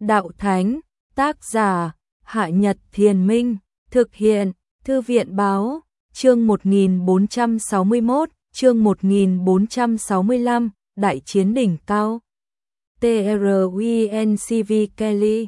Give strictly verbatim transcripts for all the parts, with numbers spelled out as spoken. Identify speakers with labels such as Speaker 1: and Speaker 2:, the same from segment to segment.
Speaker 1: đạo thánh, tác giả, Hạ Nhật Thiền Minh, thực hiện, Thư viện Báo, chương một nghìn bốn trăm sáu mươi mốt, chương một nghìn bốn trăm sáu mươi lăm, Đại chiến đỉnh cao. TRUENCV Kelly,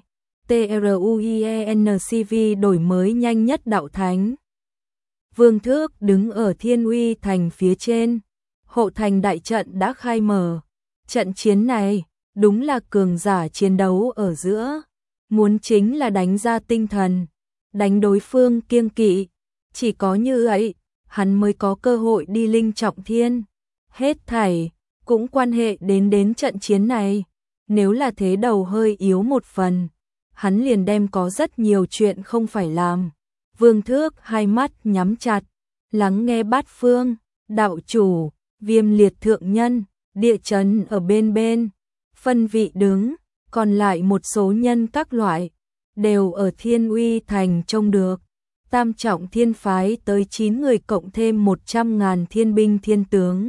Speaker 1: TRUENCV đổi mới nhanh nhất đạo thánh. Vương Thước đứng ở Thiên Uy Thành phía trên, hộ thành đại trận đã khai mở. Trận chiến này, đúng là cường giả chiến đấu ở giữa, muốn chính là đánh ra tinh thần, đánh đối phương kiêng kỵ, chỉ có như vậy, hắn mới có cơ hội đi linh trọng thiên. Hết thảy, cũng quan hệ đến đến trận chiến này, nếu là thế đầu hơi yếu một phần, hắn liền đem có rất nhiều chuyện không phải làm. Vương Thước hai mắt nhắm chặt, lắng nghe bát phương, đạo chủ, Viêm Liệt thượng nhân, địa chấn ở bên bên, phân vị đứng, còn lại một số nhân các loại, đều ở Thiên Uy Thành trông được. Tam trọng thiên phái tới chín người cộng thêm một trăm ngàn thiên binh thiên tướng.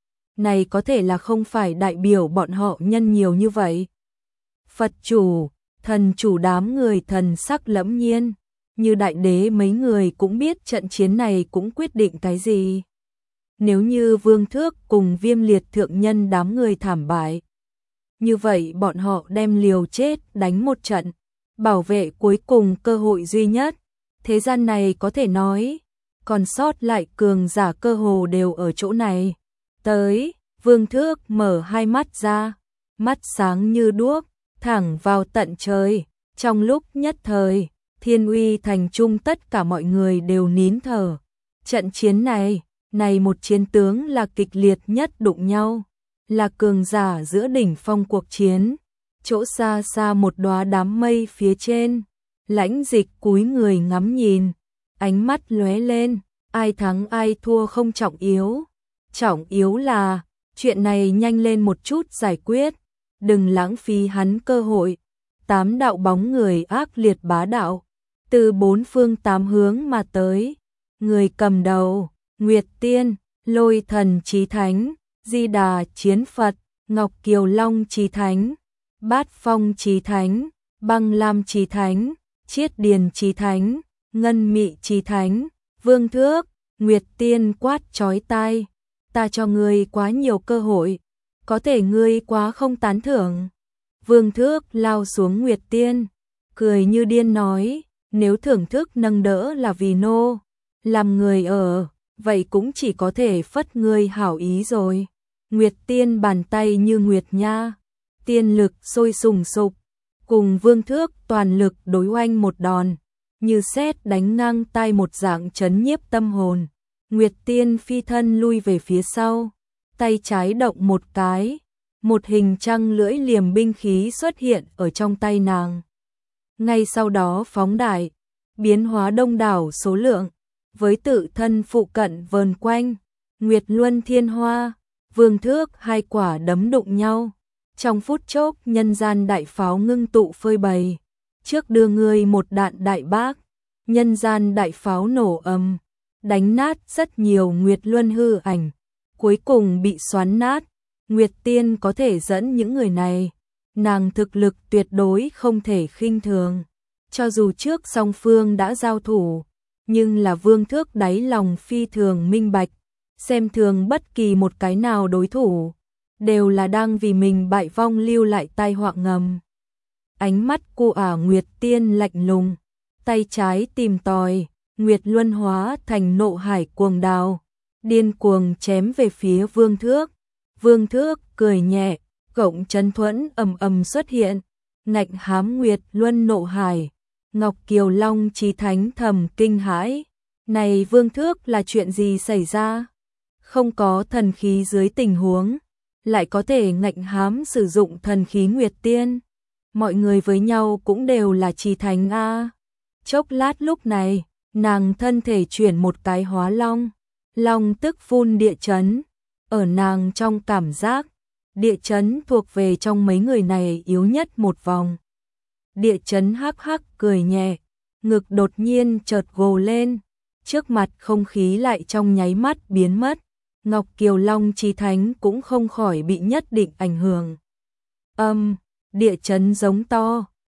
Speaker 1: Này có thể là không phải đại biểu bọn họ nhân nhiều như vậy. Phật chủ, thần chủ đám người thần sắc lẫm nhiên, như đại đế mấy người cũng biết trận chiến này cũng quyết định cái gì. Nếu như Vương Thước cùng Viêm Liệt thượng nhân đám người thảm bại, như vậy bọn họ đem liều chết đánh một trận, bảo vệ cuối cùng cơ hội duy nhất. Thế gian này có thể nói, còn sót lại cường giả cơ hồ đều ở chỗ này. Tới, Vương Thước mở hai mắt ra, mắt sáng như đuốc, thẳng vào tận trời. Trong lúc nhất thời, Thiên Uy Thành trung tất cả mọi người đều nín thở. Trận chiến này, này một chiến tướng là kịch liệt nhất đụng nhau, là cường giả giữa đỉnh phong cuộc chiến. Chỗ xa xa một đóa đám mây phía trên, Lãnh Dịch cúi người ngắm nhìn, ánh mắt lóe lên, ai thắng ai thua không trọng yếu. Trọng yếu là, chuyện này nhanh lên một chút giải quyết, đừng lãng phí hắn cơ hội. Tám đạo bóng người ác liệt bá đạo, từ bốn phương tám hướng mà tới. Người cầm đầu, Nguyệt Tiên, Lôi Thần Chí Thánh, Di Đà Chiến Phật, Ngọc Kiều Long Chí Thánh, Bát Phong Chí Thánh, Băng Lam Chí Thánh, Chiết Điền Chí Thánh, Ngân Mị Chí Thánh. Vương Thước, Nguyệt Tiên quát chói tai, ta cho ngươi quá nhiều cơ hội, có thể ngươi quá không tán thưởng. Vương Thước lao xuống Nguyệt Tiên, cười như điên nói, nếu thưởng thức nâng đỡ là vì nô, làm người ở, vậy cũng chỉ có thể phất ngươi hảo ý rồi. Nguyệt Tiên bàn tay như nguyệt nha, tiên lực sôi sùng sục, cùng Vương Thước toàn lực đối oanh một đòn, như sét đánh ngang tai một dạng chấn nhiếp tâm hồn. Nguyệt Tiên phi thân lui về phía sau, tay trái động một cái, một hình trăng lưỡi liềm binh khí xuất hiện ở trong tay nàng. Ngay sau đó phóng đại, biến hóa đông đảo số lượng, với tự thân phụ cận vờn quanh, Nguyệt Luân Thiên Hoa, Vương Thước hai quả đấm đụng nhau. Trong phút chốc nhân gian đại pháo ngưng tụ phơi bày, trước đưa người một đạn đại bác, nhân gian đại pháo nổ ầm, đánh nát rất nhiều Nguyệt Luân hư ảnh, cuối cùng bị xoắn nát. Nguyệt Tiên có thể dẫn những người này, nàng thực lực tuyệt đối không thể khinh thường. Cho dù trước song phương đã giao thủ, nhưng là Vương Thước đáy lòng phi thường minh bạch, xem thường bất kỳ một cái nào đối thủ, đều là đang vì mình bại vong lưu lại tai họa ngầm. Ánh mắt của ả Nguyệt Tiên lạnh lùng, tay trái tìm tòi, Nguyệt Luân hóa thành nộ hải cuồng đào, điên cuồng chém về phía Vương Thước. Vương Thước cười nhẹ, gọng chấn thuẫn ầm ầm xuất hiện, ngạnh hám Nguyệt Luân nộ hải. Ngọc Kiều Long Chí Thánh thầm kinh hãi, này Vương Thước là chuyện gì xảy ra? Không có thần khí dưới tình huống, lại có thể ngạnh hám sử dụng thần khí Nguyệt Tiên. Mọi người với nhau cũng đều là Chí Thánh a. Chốc lát lúc này, nàng thân thể chuyển một cái hóa long, long tức phun địa chấn. Ở nàng trong cảm giác, địa chấn thuộc về trong mấy người này yếu nhất một vòng. Địa chấn hắc hắc cười nhẹ, ngực đột nhiên chợt gồ lên, trước mặt không khí lại trong nháy mắt biến mất. Ngọc Kiều Long Chí Thánh cũng không khỏi bị nhất định ảnh hưởng. Âm, địa chấn giống to,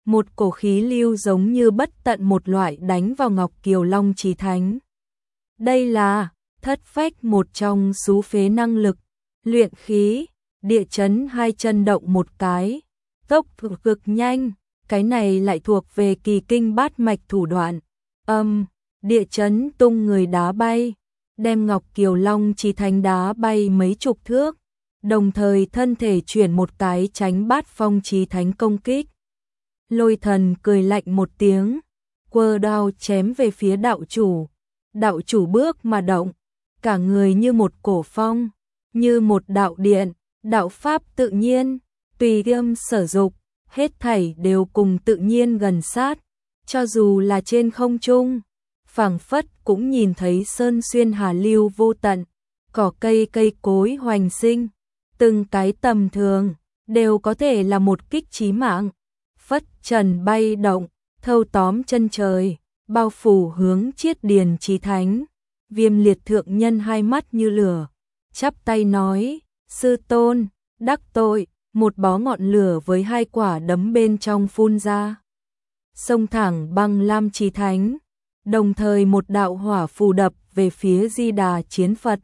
Speaker 1: một cổ khí lưu giống như bất tận một loại đánh vào Ngọc Kiều Long Chí Thánh. Đây là thất phách một trong số phế năng lực, luyện khí, địa chấn hai chân động một cái, tốc cực nhanh, cái này lại thuộc về kỳ kinh bát mạch thủ đoạn. Âm, địa chấn tung người đá bay, đem Ngọc Kiều Long Chí Thánh đá bay mấy chục thước, đồng thời thân thể chuyển một cái tránh bát phong Chí Thánh công kích. Lôi Thần cười lạnh một tiếng, quơ đao chém về phía đạo chủ. Đạo chủ bước mà động, cả người như một cổ phong, như một đạo điện, đạo pháp tự nhiên, tùy tâm sở dục, hết thảy đều cùng tự nhiên gần sát, cho dù là trên không trung, phảng phất cũng nhìn thấy sơn xuyên hà lưu vô tận, cỏ cây cây cối hoành sinh, từng cái tầm thường đều có thể là một kích chí mạng. Phất trần bay động, thâu tóm chân trời, bao phủ hướng Chiết Điền Chí Thánh. Viêm Liệt thượng nhân hai mắt như lửa, chắp tay nói: "Sư tôn, đắc tội." Một bó ngọn lửa với hai quả đấm bên trong phun ra, xông thẳng băng lam Chí Thánh, đồng thời một đạo hỏa phù đập về phía Di Đà Chiến Phật.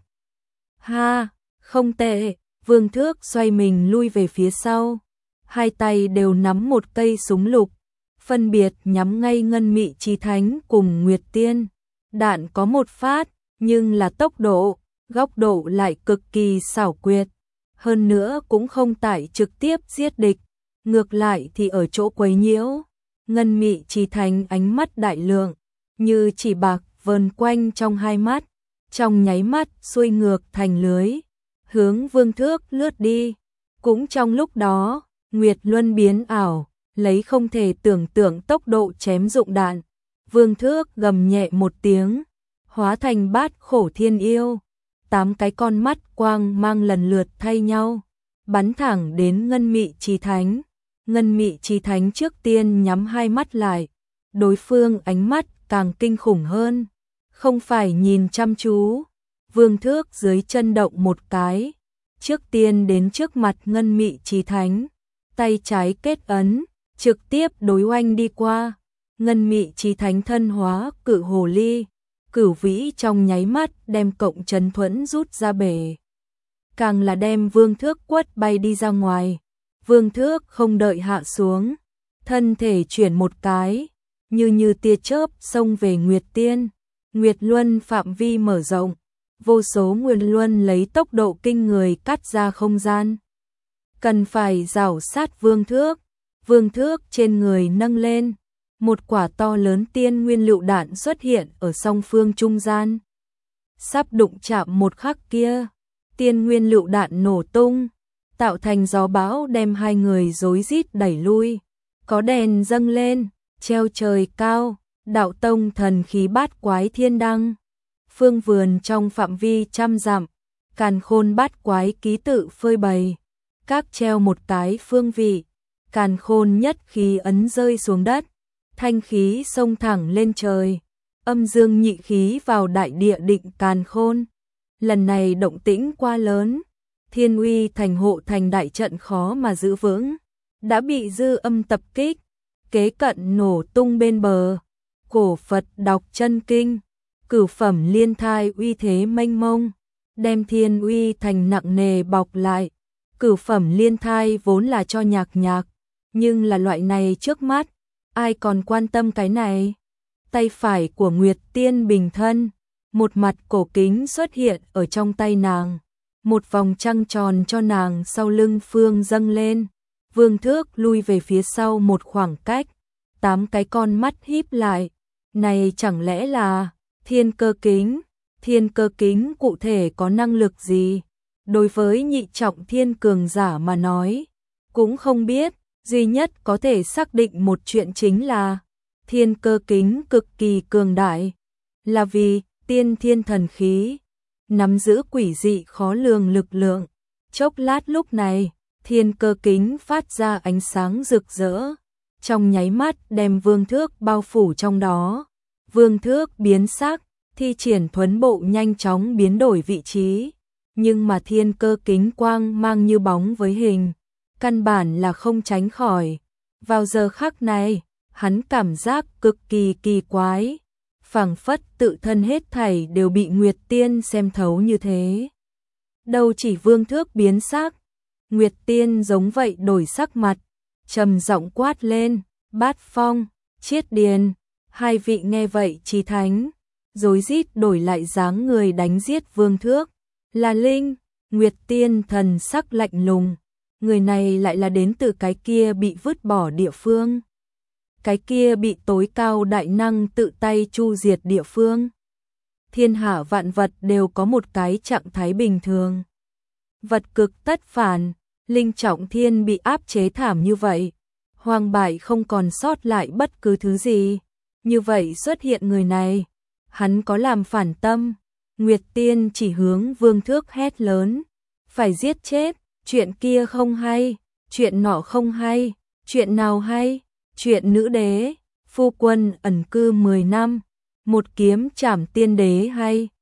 Speaker 1: Ha, không tệ. Vương Thước xoay mình lui về phía sau, hai tay đều nắm một cây súng lục, phân biệt nhắm ngay Ngân Mị Chí Thánh cùng Nguyệt Tiên. Đạn có một phát, nhưng là tốc độ, góc độ lại cực kỳ xảo quyệt, hơn nữa cũng không tải trực tiếp giết địch, ngược lại thì ở chỗ quấy nhiễu. Ngân Mị Chí Thánh ánh mắt đại lượng, như chỉ bạc vờn quanh trong hai mắt, trong nháy mắt xuôi ngược thành lưới, hướng Vương Thước lướt đi. Cũng trong lúc đó, Nguyệt Luân biến ảo, lấy không thể tưởng tượng tốc độ chém dụng đạn. Vương Thước gầm nhẹ một tiếng, hóa thành bát khổ thiên yêu, tám cái con mắt quang mang lần lượt thay nhau, bắn thẳng đến Ngân Mị Chí Thánh. Ngân Mị Chí Thánh trước tiên nhắm hai mắt lại, đối phương ánh mắt càng kinh khủng hơn, không phải nhìn chăm chú. Vương Thước dưới chân động một cái, trước tiên đến trước mặt Ngân Mị Chí Thánh, tay trái kết ấn, trực tiếp đối oanh đi qua. Ngân Mị Chí Thánh thân hóa cự hồ ly, cửu vĩ trong nháy mắt đem cộng trấn thuẫn rút ra bể, càng là đem Vương Thước quất bay đi ra ngoài. Vương Thước không đợi hạ xuống, thân thể chuyển một cái, như như tia chớp xông về Nguyệt Tiên. Nguyệt Luân phạm vi mở rộng, vô số Nguyệt Luân lấy tốc độ kinh người cắt ra không gian, cần phải rảo sát Vương Thước. Vương Thước trên người nâng lên, một quả to lớn tiên nguyên lựu đạn xuất hiện ở song phương trung gian. Sắp đụng chạm một khắc kia, tiên nguyên lựu đạn nổ tung, tạo thành gió bão đem hai người rối rít đẩy lui. Có đèn dâng lên, treo trời cao, đạo tông thần khí bát quái thiên đăng. Phương vườn trong phạm vi trăm dặm, càn khôn bát quái ký tự phơi bày, các treo một cái phương vị, càn khôn nhất khí ấn rơi xuống đất, thanh khí xông thẳng lên trời, âm dương nhị khí vào đại địa định càn khôn. Lần này động tĩnh quá lớn, Thiên Uy thành hộ thành đại trận khó mà giữ vững, đã bị dư âm tập kích, kế cận nổ tung bên bờ. Cổ Phật đọc chân kinh, cửu phẩm liên thai uy thế mênh mông, đem Thiên Uy thành nặng nề bọc lại. Cửu phẩm liên thai vốn là cho nhạc nhạc, nhưng là loại này trước mắt, ai còn quan tâm cái này. Tay phải của Nguyệt Tiên bình thân, một mặt cổ kính xuất hiện ở trong tay nàng, một vòng trăng tròn cho nàng sau lưng phương dâng lên. Vương Thước lui về phía sau một khoảng cách, tám cái con mắt híp lại. Này chẳng lẽ là thiên cơ kính? Thiên cơ kính cụ thể có năng lực gì? Đối với nhị trọng thiên cường giả mà nói, cũng không biết. Duy nhất có thể xác định một chuyện chính là thiên cơ kính cực kỳ cường đại, là vì tiên thiên thần khí, nắm giữ quỷ dị khó lường lực lượng. Chốc lát lúc này, thiên cơ kính phát ra ánh sáng rực rỡ, trong nháy mắt đem Vương Thước bao phủ trong đó. Vương Thước biến sắc, thi triển thuấn bộ nhanh chóng biến đổi vị trí, nhưng mà thiên cơ kính quang mang như bóng với hình, căn bản là không tránh khỏi. Vào giờ khắc này, hắn cảm giác cực kỳ kỳ quái, phảng phất tự thân hết thảy đều bị Nguyệt Tiên xem thấu như thế. Đâu chỉ Vương Thước biến sắc, Nguyệt Tiên giống vậy đổi sắc mặt, trầm giọng quát lên, Bát Phong, Chiết Điền, hai vị nghe vậy chí thánh, rối rít đổi lại dáng người đánh giết Vương Thước. Là Linh, Nguyệt Tiên thần sắc lạnh lùng, người này lại là đến từ cái kia bị vứt bỏ địa phương. Cái kia bị tối cao đại năng tự tay chu diệt địa phương. Thiên hạ vạn vật đều có một cái trạng thái bình thường. Vật cực tất phản, Linh Trọng Thiên bị áp chế thảm như vậy, hoang bại không còn sót lại bất cứ thứ gì. Như vậy xuất hiện người này, hắn có làm phản tâm. Nguyệt Tiên chỉ hướng Vương Thước hét lớn, phải giết chết, chuyện kia không hay, chuyện nọ không hay, chuyện nào hay, chuyện nữ đế, phu quân ẩn cư mười năm, một kiếm trảm tiên đế hay.